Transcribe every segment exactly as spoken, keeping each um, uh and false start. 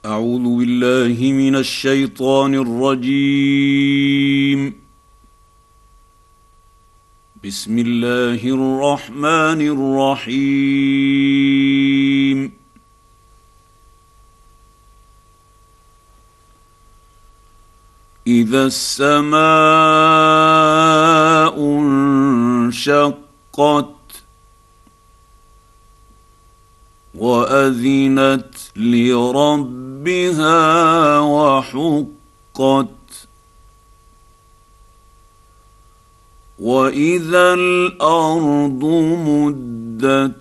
أعوذ بالله من الشيطان الرجيم. بسم الله الرحمن الرحيم. إذا السماء انشقت وأذنت لربها وحقت وإذا الأرض مدت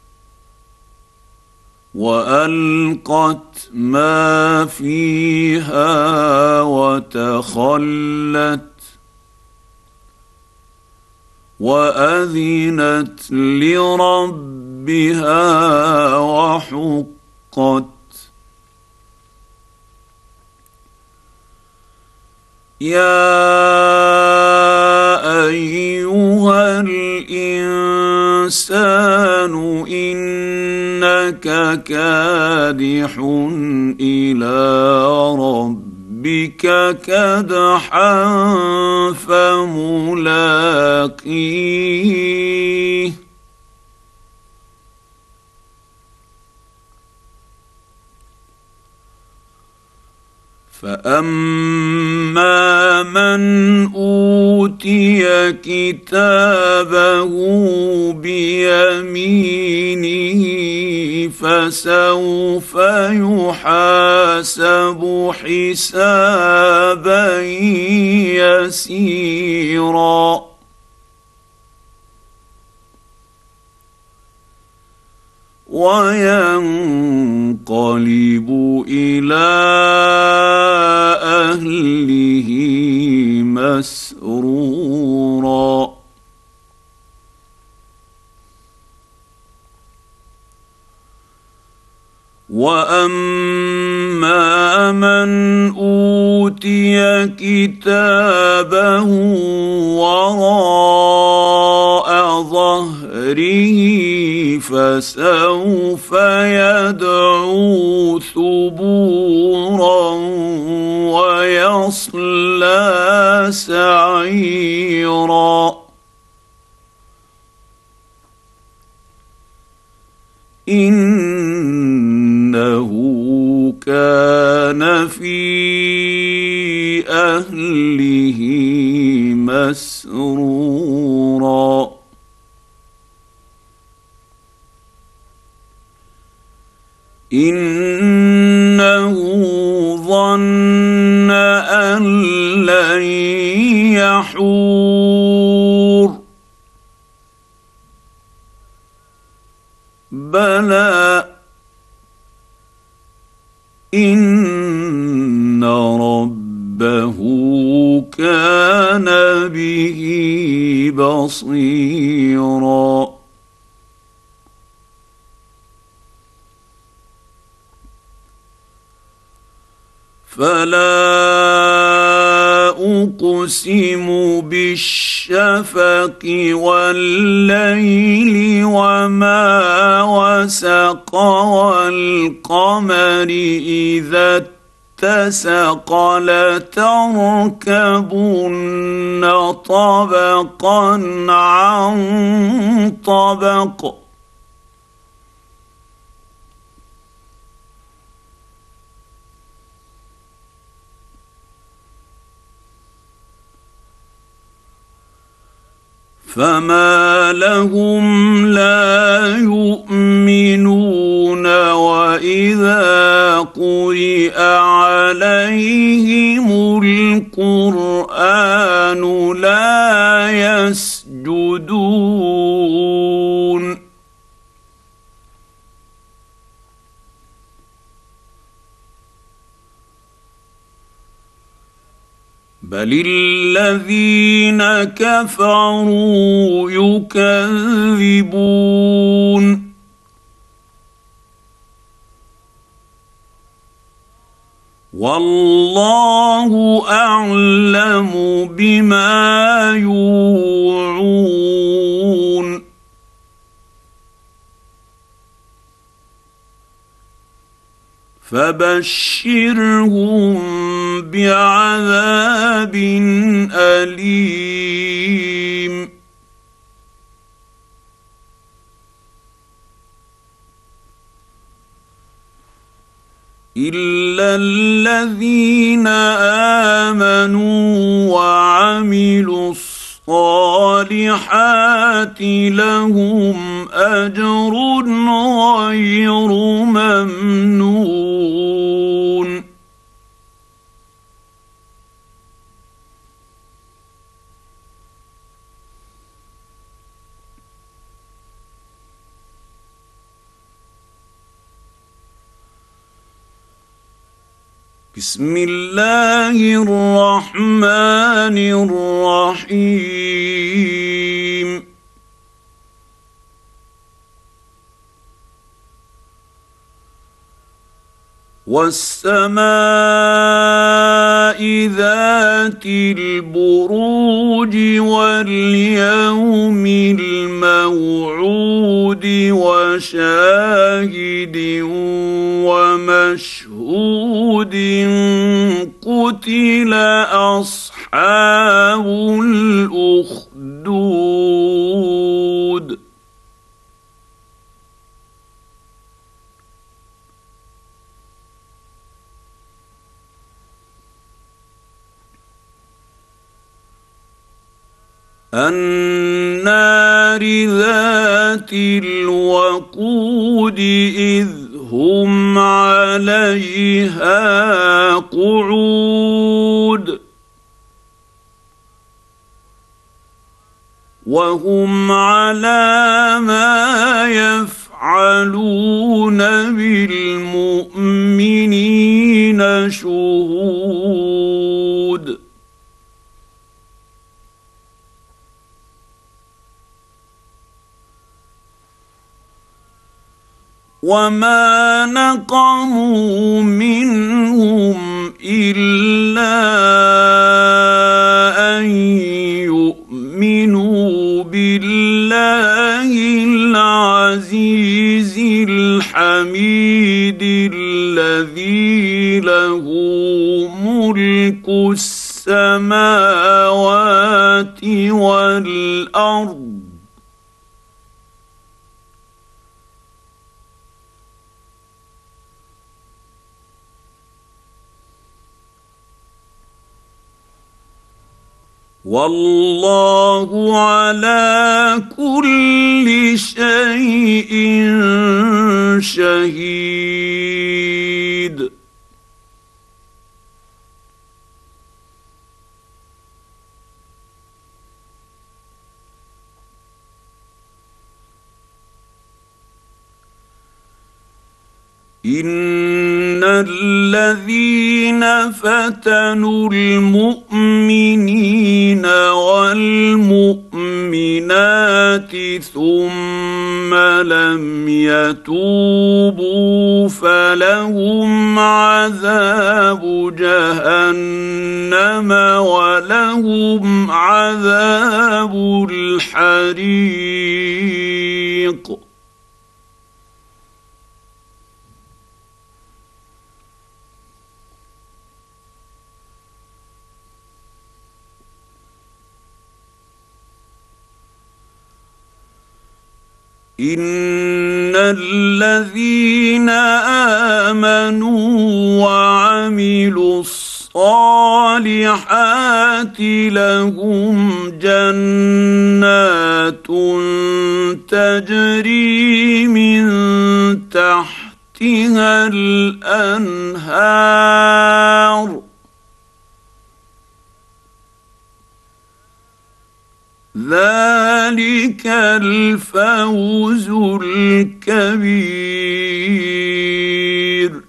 وألقت ما فيها وتخلت وأذنت لربها وحقت. يا أيها الإنسان إنك كادح إلى ربك كدحا فملاقيه فأما من أوتي كتابه بيمينه فسوف يحاسب حسابا يسيرا وينقلب إلى أهله مسرورا. وأما من أوتي كتابه وراء ظهره فسوف يدعو ثبورا ويصلى سعيرا. إنه كان في أهله مسرورا. إنه ظن أن لن يحور بلى إن ربه كان به بصيرا. فلا أقسم بالشفق والليل وما وسق والقمر إذا اتسق لتركبن طبقا عن طبق. فما لهم لا يؤمنون وإذا قرئ عليهم القرآن لا يسجدون. بل الذين كفروا يكذبون. والله أعلم بما يوعون. فبشرهم بعذاب أليم. إلا الذين آمنوا وعملوا الصالحات لهم أجر غير ممنون. بسم الله الرحمن الرحيم. والسماء ذات البروج واليوم الموعود وشاهد ومشهود قتل أصحاب الأخدود. النار ذات الوقود إذ هم عليها قعود وهم على ما يفعلون بالمؤمنين شهود. وما نقموا منهم إلا أن يؤمنوا بالله العزيز الحميد الذي له ملك السماوات والأرض والله على كل شيء شهيد. إن الذين فتنوا المؤمنين والمؤمنات ثم لم يتوبوا فلهم عذاب جهنم ولهم عذاب الحريق. إن الذين آمنوا وعملوا الصالحات لهم جنات تجري من تحتها الأنهار ذلك الفوز الكبير.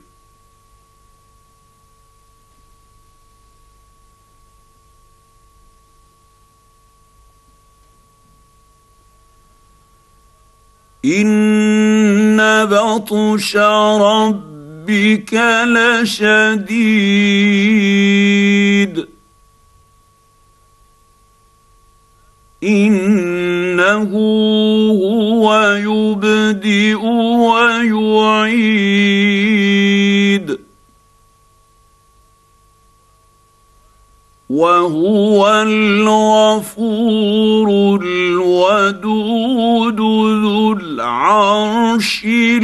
إن بطش ربك لشديد إنه هو يبدئ ويعيد وهو الغفور الودود ذو العرش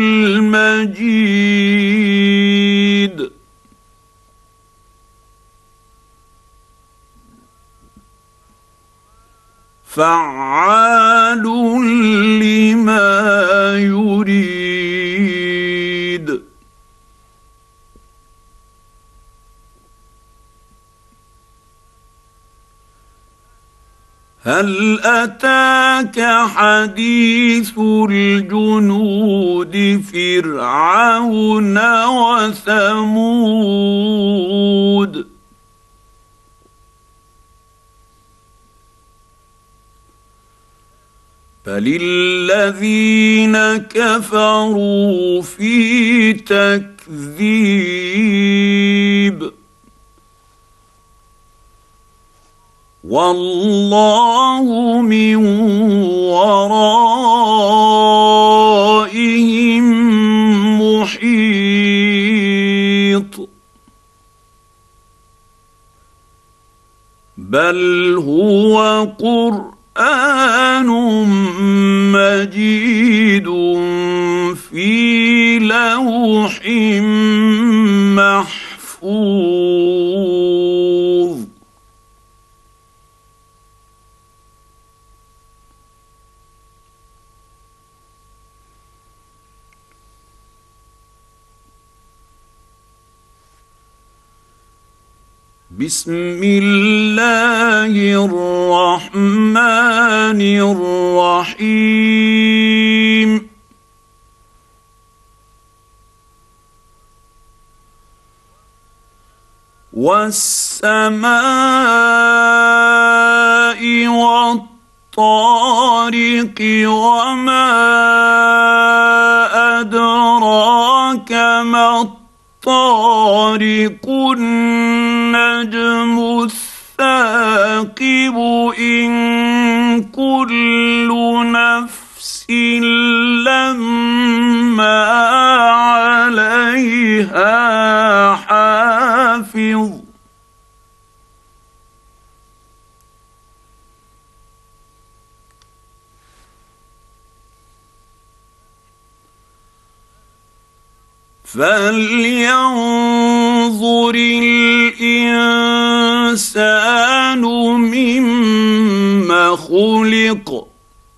المجيد فعال لما يريد هل أتاك حديث الجنود فرعون وثمود بل الذين كفروا في تكذيب والله من ورائهم محيط بل هو قرآن مجيد في لوح محفوظ بسم الله الرحمن الرحيم والسماء والطارق وما أدراك ما الطارق النجم الثاقب إن كل نفس لما عليها حافظ فلينظر الإنسان مما خلق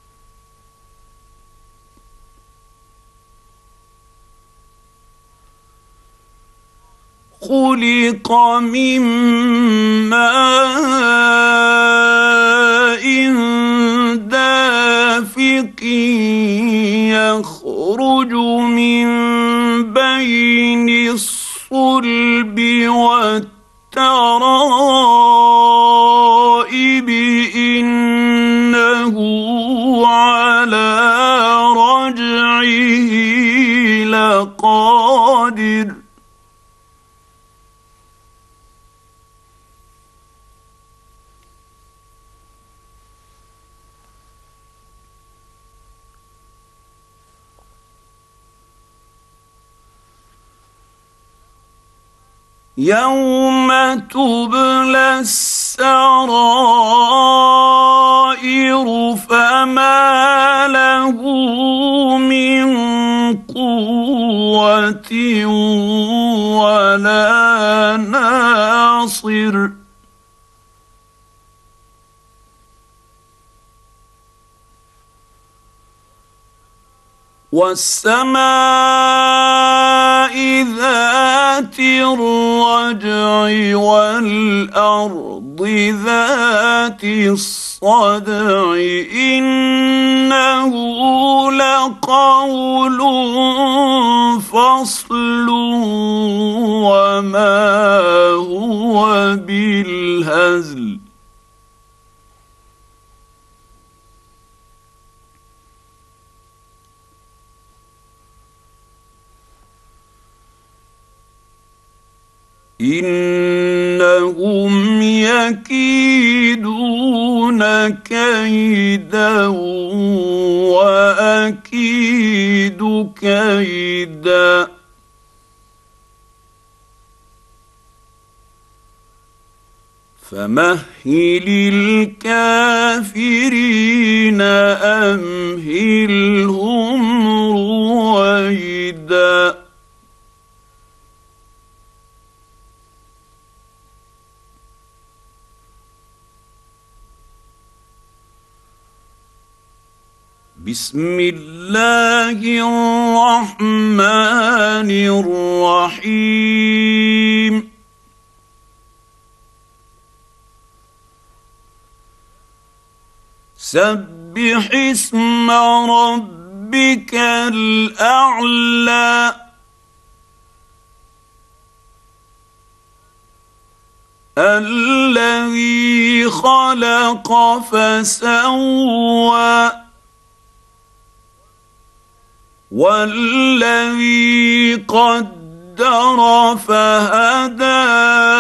خلق من ماء دافق يخرج من بين الصلب والترائب إنه على رجعه لقادر يوم تبلى السرائر فما له من قوة ولا ناصر والسماء ذات الرجع والأرض ذات الصدع إنه لقول فصل وما هو بالهزل إنهم يكيدون كيدا وأكيد كيدا فمهل الكافرين أمهلهم رويدا بسم الله الرحمن الرحيم سبح اسم ربك الأعلى الذي خلق فسوى والذي قدر فهدى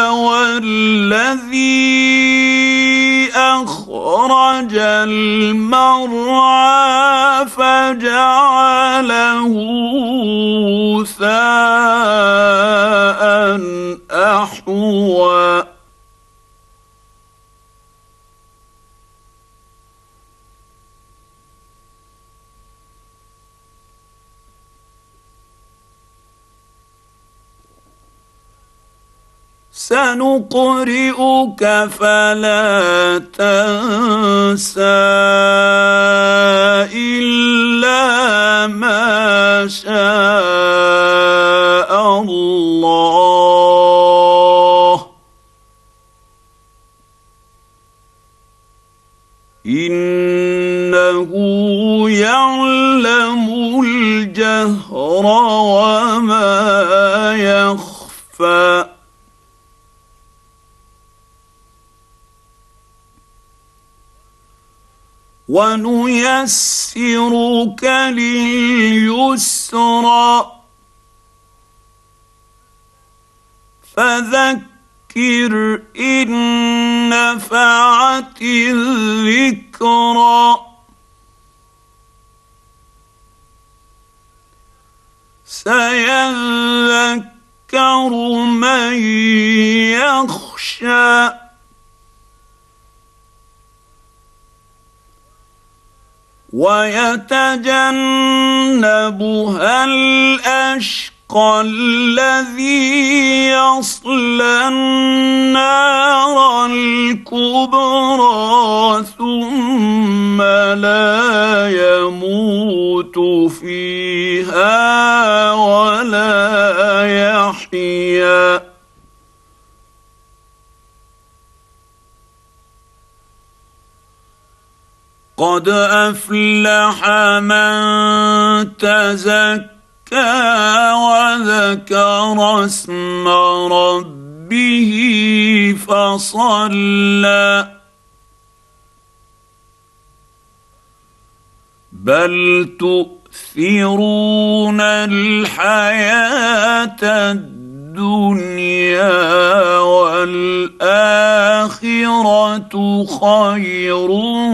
والذي أخرج المرعى فجعله غثاء أحوى سنقرئك فلا تنسى إلا ما شاء الله إنه يعلم الجهر وما يخفى ونيسرك لليسرى فذكر إن نفعت الذكرى سيذكر من يخشى ويتجنبها الأشقى الذي يصلى النار الكبرى ثم لا يموت فيها ولا يحيا قد أفلح من تزكى وذكر اسم ربه فصلى بل تؤثرون الحياة الدنيا والآخرة خير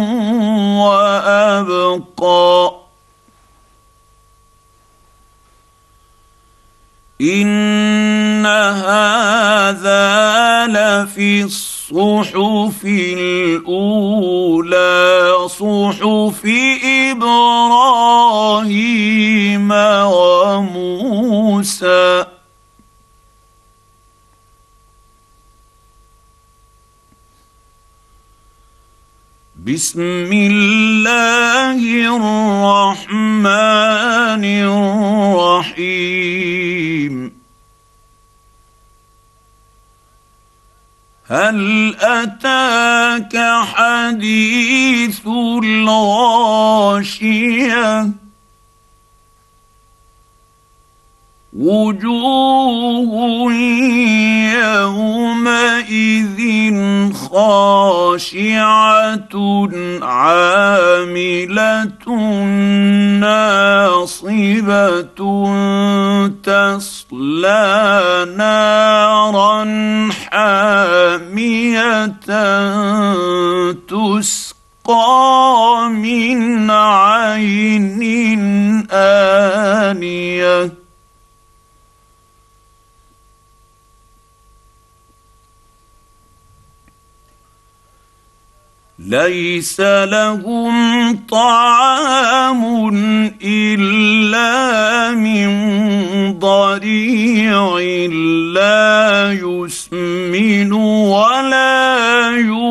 وأبقى إن هذا لفي الصحف الأولى صحف إبراهيم وموسى بسم الله الرحمن الرحيم هل أتاك حديث الغاشية وجوه يومئذ خاشعة عاملة ناصبة تصلى نارا حامية تسقى من عين آنية ليس لهم طعام الا من ضريع لا يسمن ولا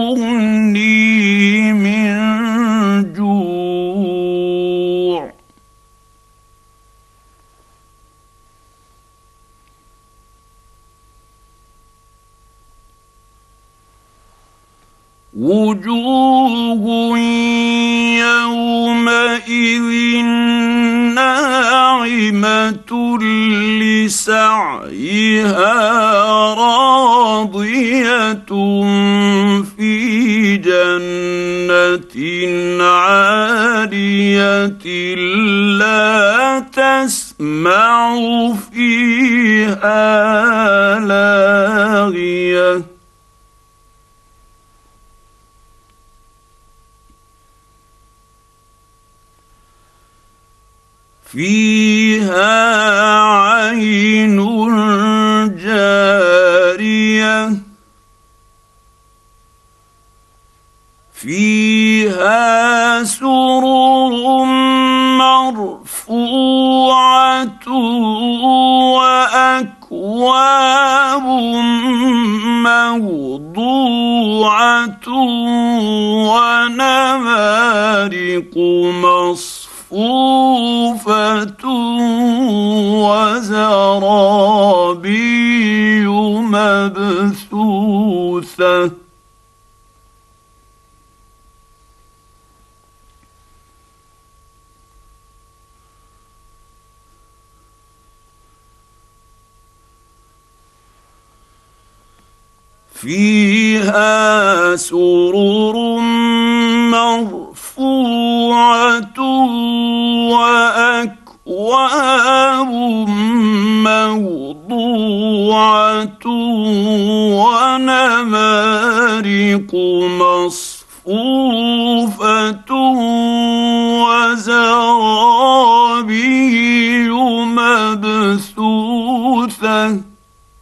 يغني من جوع وجوه يومئذ ناعمة لسعيها راضية في جنة عالية لا تسمع فيها لاغية فيها عين جارية فيها سرر مرفوعة وأكواب موضوعة ونمارق مصفوفة وزرابي مبثوثة فيها سرر مرفوعة وأكواب موضوعة ونمارق مصفوفة وزرابي مبثوثة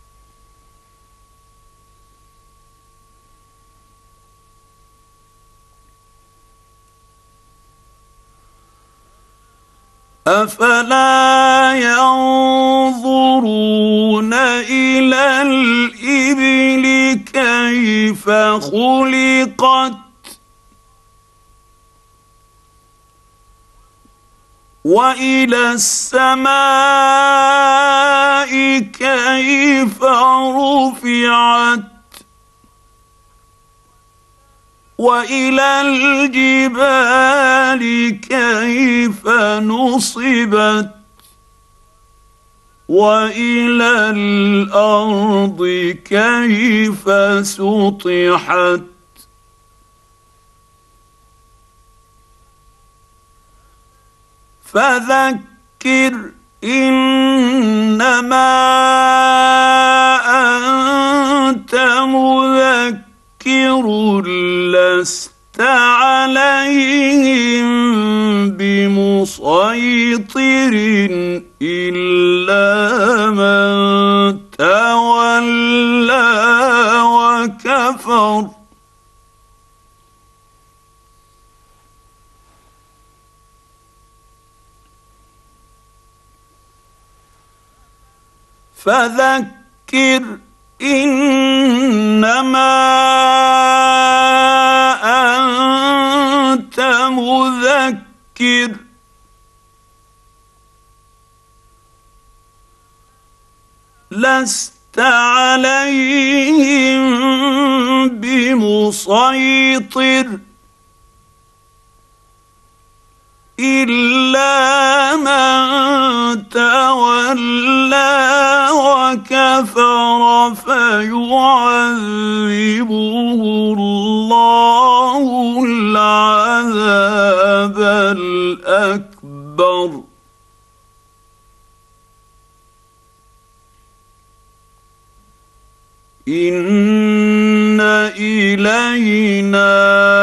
أفلا ينظرون إلى الإبل كيف خلقت وإلى السماء كيف رفعت وإلى الجبال كيف نصبت وإلى الأرض كيف سطحت فذكر إنما أنت مذكر لست عليهم بمسيطر إلا من تولى وكفر فذكر إنما أنت مذكر لست عليهم بمسيطر إلا من تولى وكفر فيعذبه الله العذاب الأكبر إن إلينا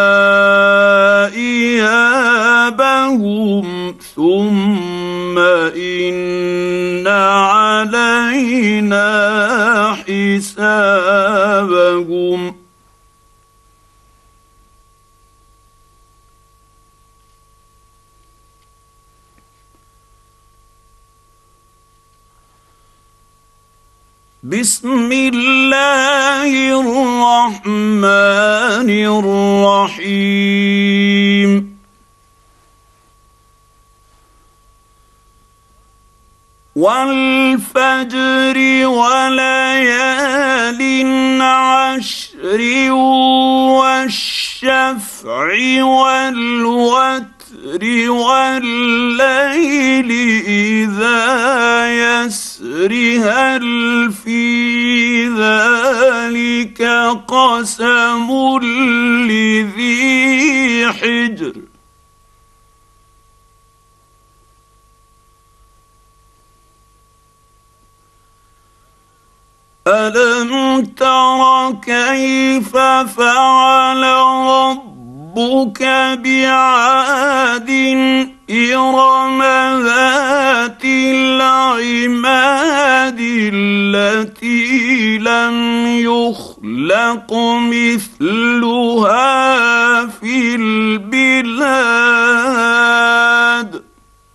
إيابهم ثم إن علينا حسابهم بسم الله الرحمن الرحيم والفجر وليال عشر والشفع والوتر والليل إذا يسر هل في ذلك قسم لذي حجر ألم تر كيف فعل ربك بعاد إرم ذات العماد التي لم يخلق مثلها في البلاد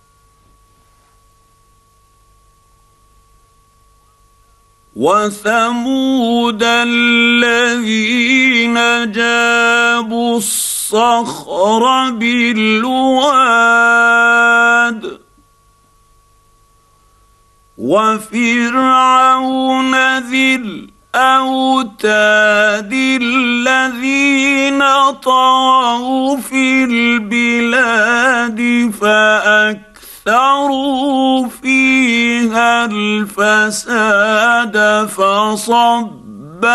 وثمود الذين جابوا الصخر بالواد وفرعون ذي الأوتاد الذين طغوا في البلاد فأكثروا أكثروا فيها الفساد فصب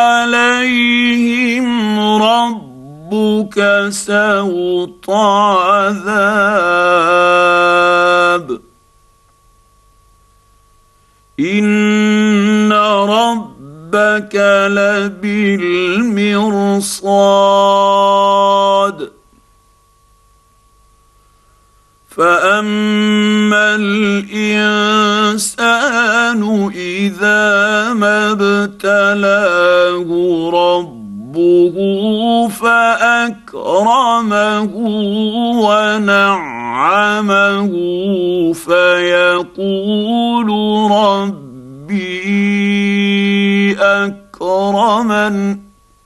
عليهم ربك سوط عذاب إن ربك لبالمرصاد فأما الإنسان إذا ما ابتلاه ربه فأكرمه ونعمه فيقول ربي أكرمن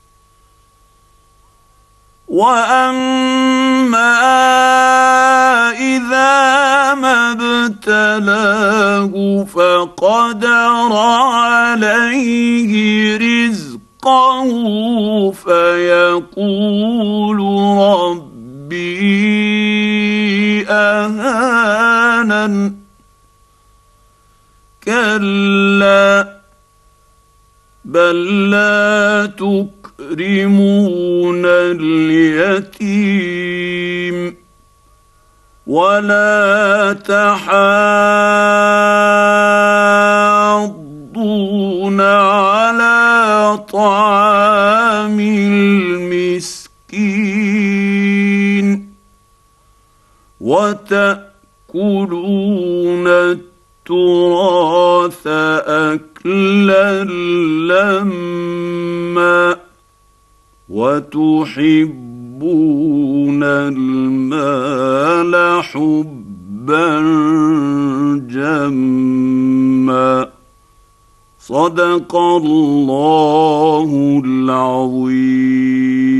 وأما إذا ما ابتلاه فقدر عليه رزقه فيقول ربي أهانن كلا بل لا تكرمون اليتيم ولا تحاضون على طعام المسكين وتأكلون التراث أكلا لما وتحبون المال حبا جما صدق الله العظيم.